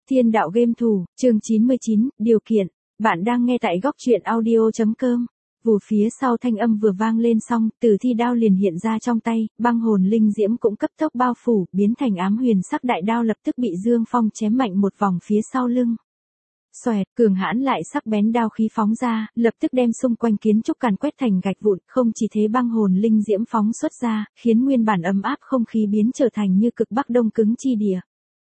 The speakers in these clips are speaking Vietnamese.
Thiên đạo game thủ, chương 99, điều kiện. Bạn đang nghe tại góc truyện audio.com. Vù phía sau thanh âm vừa vang lên xong, tử thi đao liền hiện ra trong tay, băng hồn linh diễm cũng cấp tốc bao phủ, biến thành ám huyền sắc đại đao lập tức bị Dương Phong chém mạnh một vòng phía sau lưng. Xoẹt, cường hãn lại sắc bén đao khí phóng ra, lập tức đem xung quanh kiến trúc càn quét thành gạch vụn, không chỉ thế băng hồn linh diễm phóng xuất ra, khiến nguyên bản ấm áp không khí biến trở thành như cực bắc đông cứng chi địa.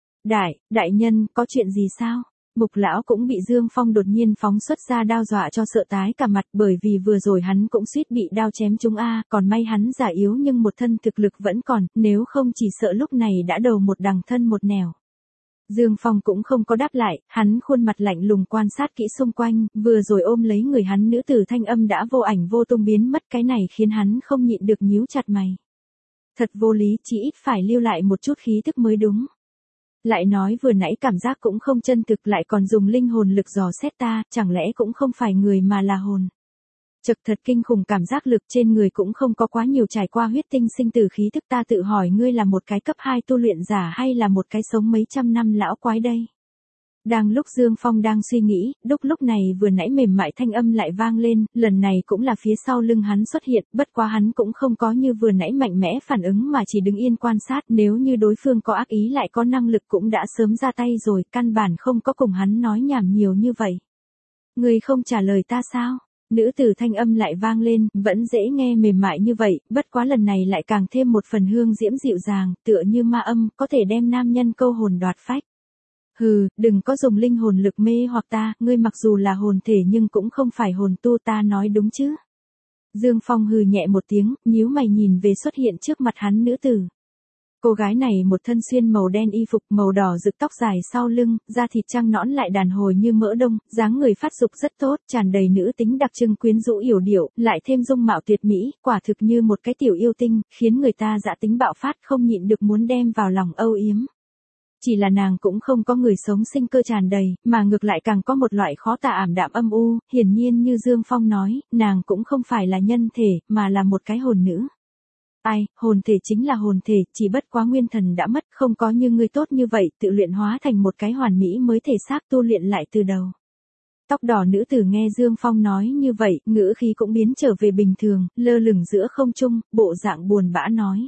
Đại nhân, có chuyện gì sao? Mục lão cũng bị Dương Phong đột nhiên phóng xuất ra đao dọa cho sợ tái cả mặt, bởi vì vừa rồi hắn cũng suýt bị đao chém trúng còn may hắn giả yếu nhưng một thân thực lực vẫn còn, nếu không chỉ sợ lúc này đã đầu một đằng thân một nẻo. Dương Phong cũng không có đáp lại, hắn khuôn mặt lạnh lùng quan sát kỹ xung quanh, vừa rồi ôm lấy người hắn nữ tử thanh âm đã vô ảnh vô tung biến mất, cái này khiến hắn không nhịn được nhíu chặt mày. Thật vô lý, chỉ ít phải lưu lại một chút khí tức mới đúng. Lại nói vừa nãy cảm giác cũng không chân thực, lại còn dùng linh hồn lực dò xét ta, chẳng lẽ cũng không phải người mà là hồn. Chật, thật kinh khủng cảm giác lực, trên người cũng không có quá nhiều trải qua huyết tinh sinh tử khí thức, ta tự hỏi ngươi là một cái cấp 2 tu luyện giả hay là một cái sống mấy trăm năm lão quái đây. Đang lúc Dương Phong đang suy nghĩ, lúc này vừa nãy mềm mại thanh âm lại vang lên, lần này cũng là phía sau lưng hắn xuất hiện, bất quá hắn cũng không có như vừa nãy mạnh mẽ phản ứng mà chỉ đứng yên quan sát, nếu như đối phương có ác ý lại có năng lực cũng đã sớm ra tay rồi, căn bản không có cùng hắn nói nhảm nhiều như vậy. Ngươi không trả lời ta sao? Nữ tử thanh âm lại vang lên, vẫn dễ nghe mềm mại như vậy, bất quá lần này lại càng thêm một phần hương diễm dịu dàng, tựa như ma âm, có thể đem nam nhân câu hồn đoạt phách. Hừ, đừng có dùng linh hồn lực mê hoặc ta, ngươi mặc dù là hồn thể nhưng cũng không phải hồn tu, ta nói đúng chứ. Dương Phong hừ nhẹ một tiếng, nhíu mày nhìn về xuất hiện trước mặt hắn nữ tử. Cô gái này một thân xuyên màu đen y phục màu đỏ rực, tóc dài sau lưng, da thịt trắng nõn lại đàn hồi như mỡ đông, dáng người phát dục rất tốt, tràn đầy nữ tính đặc trưng quyến rũ yểu điệu, lại thêm dung mạo tuyệt mỹ, quả thực như một cái tiểu yêu tinh, khiến người ta dã tính bạo phát không nhịn được muốn đem vào lòng âu yếm. Chỉ là nàng cũng không có người sống sinh cơ tràn đầy, mà ngược lại càng có một loại khó tả ảm đạm âm u, hiển nhiên như Dương Phong nói, nàng cũng không phải là nhân thể, mà là một cái hồn nữ. Ai, hồn thể chính là hồn thể, chỉ bất quá nguyên thần đã mất, không có như ngươi tốt như vậy, tự luyện hóa thành một cái hoàn mỹ mới thể xác tu luyện lại từ đầu. Tóc đỏ nữ tử nghe Dương Phong nói như vậy, ngữ khí cũng biến trở về bình thường, lơ lửng giữa không trung, bộ dạng buồn bã nói.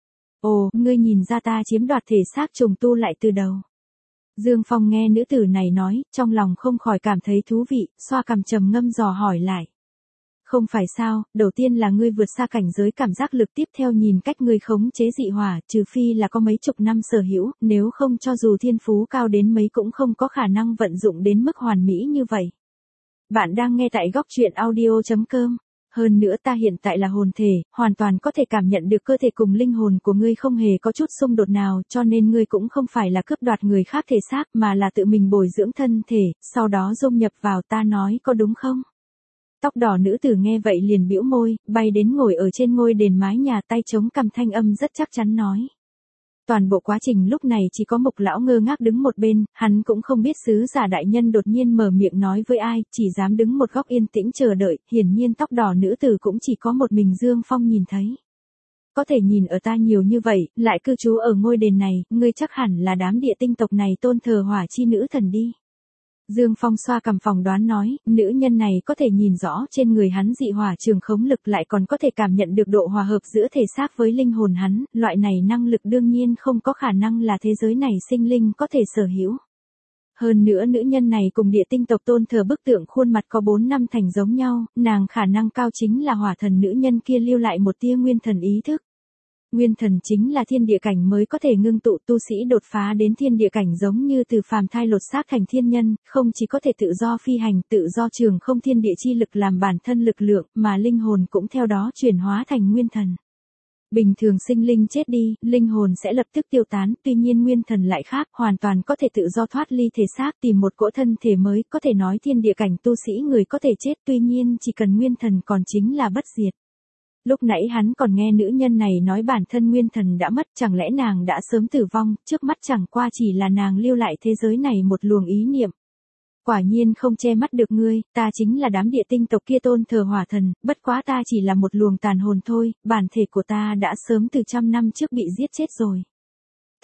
Ồ, ngươi nhìn ra ta chiếm đoạt thể xác trùng tu lại từ đầu. Dương Phong nghe nữ tử này nói, trong lòng không khỏi cảm thấy thú vị, xoa cằm trầm ngâm dò hỏi lại. Không phải sao, đầu tiên là ngươi vượt xa cảnh giới cảm giác lực, tiếp theo nhìn cách ngươi khống chế dị hỏa, trừ phi là có mấy chục năm sở hữu, nếu không cho dù thiên phú cao đến mấy cũng không có khả năng vận dụng đến mức hoàn mỹ như vậy. Bạn đang nghe tại góc truyện audio.com. Hơn nữa ta hiện tại là hồn thể, hoàn toàn có thể cảm nhận được cơ thể cùng linh hồn của ngươi không hề có chút xung đột nào, cho nên ngươi cũng không phải là cướp đoạt người khác thể xác mà là tự mình bồi dưỡng thân thể, sau đó dung nhập vào, ta nói có đúng không? Tóc đỏ nữ tử nghe vậy liền bĩu môi, bay đến ngồi ở trên ngôi đền mái nhà, tay chống cằm, thanh âm rất chắc chắn nói. Toàn bộ quá trình lúc này chỉ có Mục lão ngơ ngác đứng một bên, hắn cũng không biết sứ giả đại nhân đột nhiên mở miệng nói với ai, chỉ dám đứng một góc yên tĩnh chờ đợi, hiển nhiên tóc đỏ nữ tử cũng chỉ có một mình Dương Phong nhìn thấy. Có thể nhìn ở ta nhiều như vậy, lại cư trú ở ngôi đền này, ngươi chắc hẳn là đám địa tinh tộc này tôn thờ hỏa chi nữ thần đi. Dương Phong xoa cằm phỏng đoán nói, nữ nhân này có thể nhìn rõ trên người hắn dị hỏa trường khống lực, lại còn có thể cảm nhận được độ hòa hợp giữa thể xác với linh hồn hắn, loại này năng lực đương nhiên không có khả năng là thế giới này sinh linh có thể sở hữu. Hơn nữa nữ nhân này cùng địa tinh tộc tôn thờ bức tượng khuôn mặt có 4 năm thành giống nhau, nàng khả năng cao chính là hỏa thần nữ nhân kia lưu lại một tia nguyên thần ý thức. Nguyên thần chính là thiên địa cảnh mới có thể ngưng tụ, tu sĩ đột phá đến thiên địa cảnh giống như từ phàm thai lột xác thành thiên nhân, không chỉ có thể tự do phi hành, tự do trường không thiên địa chi lực làm bản thân lực lượng, mà linh hồn cũng theo đó chuyển hóa thành nguyên thần. Bình thường sinh linh chết đi, linh hồn sẽ lập tức tiêu tán, tuy nhiên nguyên thần lại khác, hoàn toàn có thể tự do thoát ly thể xác, tìm một cỗ thân thể mới, có thể nói thiên địa cảnh tu sĩ người có thể chết, tuy nhiên chỉ cần nguyên thần còn chính là bất diệt. Lúc nãy hắn còn nghe nữ nhân này nói bản thân nguyên thần đã mất, chẳng lẽ nàng đã sớm tử vong, trước mắt chẳng qua chỉ là nàng lưu lại thế giới này một luồng ý niệm. Quả nhiên không che mắt được ngươi, ta chính là đám địa tinh tộc kia tôn thờ hỏa thần, bất quá ta chỉ là một luồng tàn hồn thôi, bản thể của ta đã sớm từ trăm năm trước bị giết chết rồi.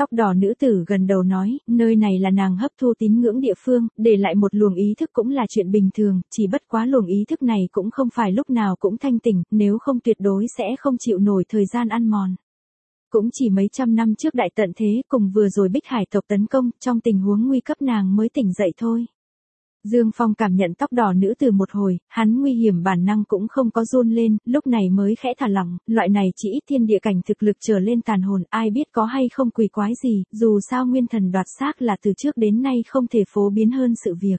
Tóc đỏ nữ tử gần đầu nói, nơi này là nàng hấp thu tín ngưỡng địa phương, để lại một luồng ý thức cũng là chuyện bình thường, chỉ bất quá luồng ý thức này cũng không phải lúc nào cũng thanh tỉnh, nếu không tuyệt đối sẽ không chịu nổi thời gian ăn mòn. Cũng chỉ mấy trăm năm trước đại tận thế cùng vừa rồi Bích Hải tộc tấn công, trong tình huống nguy cấp nàng mới tỉnh dậy thôi. Dương Phong cảm nhận tóc đỏ nữ từ một hồi, hắn nguy hiểm bản năng cũng không có run lên, lúc này mới khẽ thả lỏng, loại này chỉ ít thiên địa cảnh thực lực trở lên tàn hồn, ai biết có hay không quỷ quái gì, dù sao nguyên thần đoạt xác là từ trước đến nay không thể phổ biến hơn sự việc.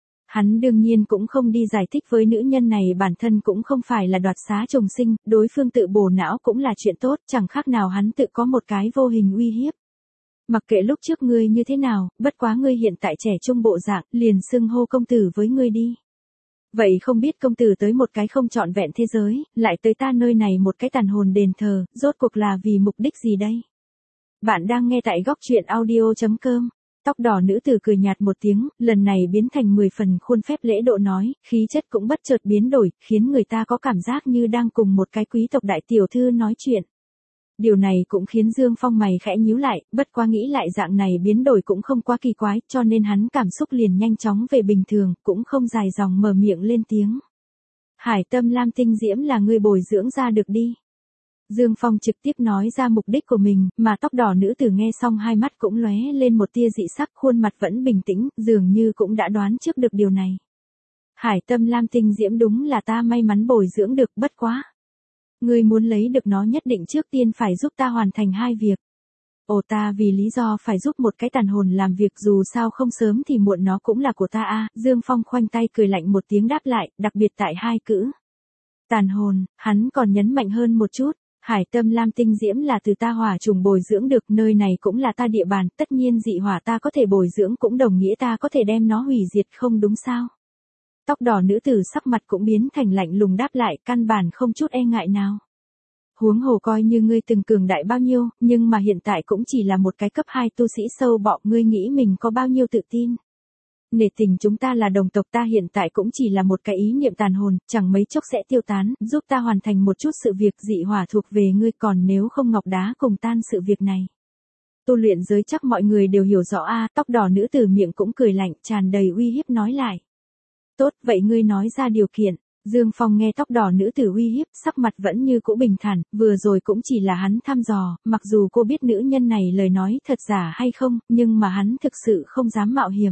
Hắn đương nhiên cũng không đi giải thích với nữ nhân này bản thân cũng không phải là đoạt xá trùng sinh, đối phương tự bổ não cũng là chuyện tốt, chẳng khác nào hắn tự có một cái vô hình uy hiếp. Mặc kệ lúc trước ngươi như thế nào, bất quá ngươi hiện tại trẻ trung bộ dạng, liền xưng hô công tử với ngươi đi. Vậy không biết công tử tới một cái không trọn vẹn thế giới, lại tới ta nơi này một cái tàn hồn đền thờ, rốt cuộc là vì mục đích gì đây? Bạn đang nghe tại góc truyện audio.com. Tóc đỏ nữ tử cười nhạt một tiếng, lần này biến thành 10 phần khuôn phép lễ độ nói, khí chất cũng bất chợt biến đổi, khiến người ta có cảm giác như đang cùng một cái quý tộc đại tiểu thư nói chuyện. Điều này cũng khiến Dương Phong mày khẽ nhíu lại, bất quá nghĩ lại dạng này biến đổi cũng không quá kỳ quái, cho nên hắn cảm xúc liền nhanh chóng về bình thường, cũng không dài dòng mở miệng lên tiếng. Hải Tâm Lam Tinh Diễm là người bồi dưỡng ra được đi. Dương Phong trực tiếp nói ra mục đích của mình, mà tóc đỏ nữ tử nghe xong hai mắt cũng lóe lên một tia dị sắc, khuôn mặt vẫn bình tĩnh, dường như cũng đã đoán trước được điều này. Hải Tâm Lam Tinh Diễm đúng là ta may mắn bồi dưỡng được, bất quá. Ngươi muốn lấy được nó nhất định trước tiên phải giúp ta hoàn thành hai việc. Ồ, ta vì lý do phải giúp một cái tàn hồn làm việc, dù sao không sớm thì muộn nó cũng là của ta a. Dương Phong khoanh tay cười lạnh một tiếng đáp lại, đặc biệt tại hai chữ. Tàn hồn, hắn còn nhấn mạnh hơn một chút. Hải Tâm Lam Tinh Diễm là từ ta hỏa trùng bồi dưỡng được, nơi này cũng là ta địa bàn, tất nhiên dị hỏa ta có thể bồi dưỡng cũng đồng nghĩa ta có thể đem nó hủy diệt, không đúng sao? Tóc đỏ nữ tử sắc mặt cũng biến thành lạnh lùng đáp lại, căn bản không chút e ngại nào. Huống hồ coi như ngươi từng cường đại bao nhiêu, nhưng mà hiện tại cũng chỉ là một cái cấp 2 tu sĩ sâu bọ, ngươi nghĩ mình có bao nhiêu tự tin? Nể tình chúng ta là đồng tộc, ta hiện tại cũng chỉ là một cái ý niệm tàn hồn, chẳng mấy chốc sẽ tiêu tán, giúp ta hoàn thành một chút sự việc, dị hỏa thuộc về ngươi, còn nếu không ngọc đá cùng tan sự việc này. Tu luyện giới chắc mọi người đều hiểu rõ a. Tóc đỏ nữ tử miệng cũng cười lạnh, tràn đầy uy hiếp nói lại. Tốt, vậy ngươi nói ra điều kiện. Dương Phong nghe tóc đỏ nữ tử uy hiếp, sắc mặt vẫn như cũ bình thản, vừa rồi cũng chỉ là hắn thăm dò, mặc dù cô biết nữ nhân này lời nói thật giả hay không, nhưng mà hắn thực sự không dám mạo hiểm.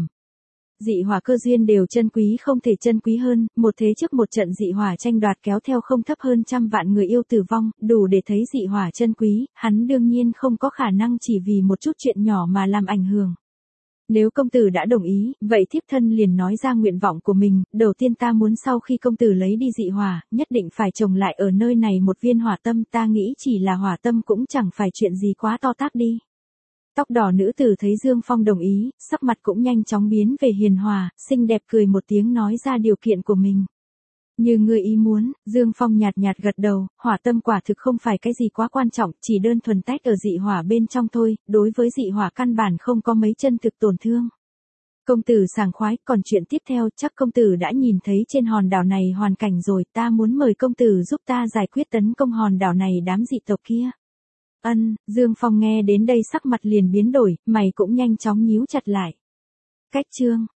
Dị hỏa cơ duyên đều chân quý không thể chân quý hơn, một thế trước một trận dị hỏa tranh đoạt kéo theo không thấp hơn 100 vạn người yêu tử vong, đủ để thấy dị hỏa chân quý, hắn đương nhiên không có khả năng chỉ vì một chút chuyện nhỏ mà làm ảnh hưởng. Nếu công tử đã đồng ý, vậy thiếp thân liền nói ra nguyện vọng của mình, đầu tiên ta muốn sau khi công tử lấy đi dị hỏa, nhất định phải trồng lại ở nơi này một viên hỏa tâm, ta nghĩ chỉ là hỏa tâm cũng chẳng phải chuyện gì quá to tát đi. Tóc đỏ nữ tử thấy Dương Phong đồng ý, sắc mặt cũng nhanh chóng biến về hiền hòa, xinh đẹp cười một tiếng nói ra điều kiện của mình. Như ngươi ý muốn, Dương Phong nhạt nhạt gật đầu, hỏa tâm quả thực không phải cái gì quá quan trọng, chỉ đơn thuần tách ở dị hỏa bên trong thôi, đối với dị hỏa căn bản không có mấy chân thực tổn thương. Công tử sảng khoái, còn chuyện tiếp theo chắc công tử đã nhìn thấy trên hòn đảo này hoàn cảnh rồi, ta muốn mời công tử giúp ta giải quyết tấn công hòn đảo này đám dị tộc kia. Dương Phong nghe đến đây sắc mặt liền biến đổi, mày cũng nhanh chóng nhíu chặt lại. Cách chương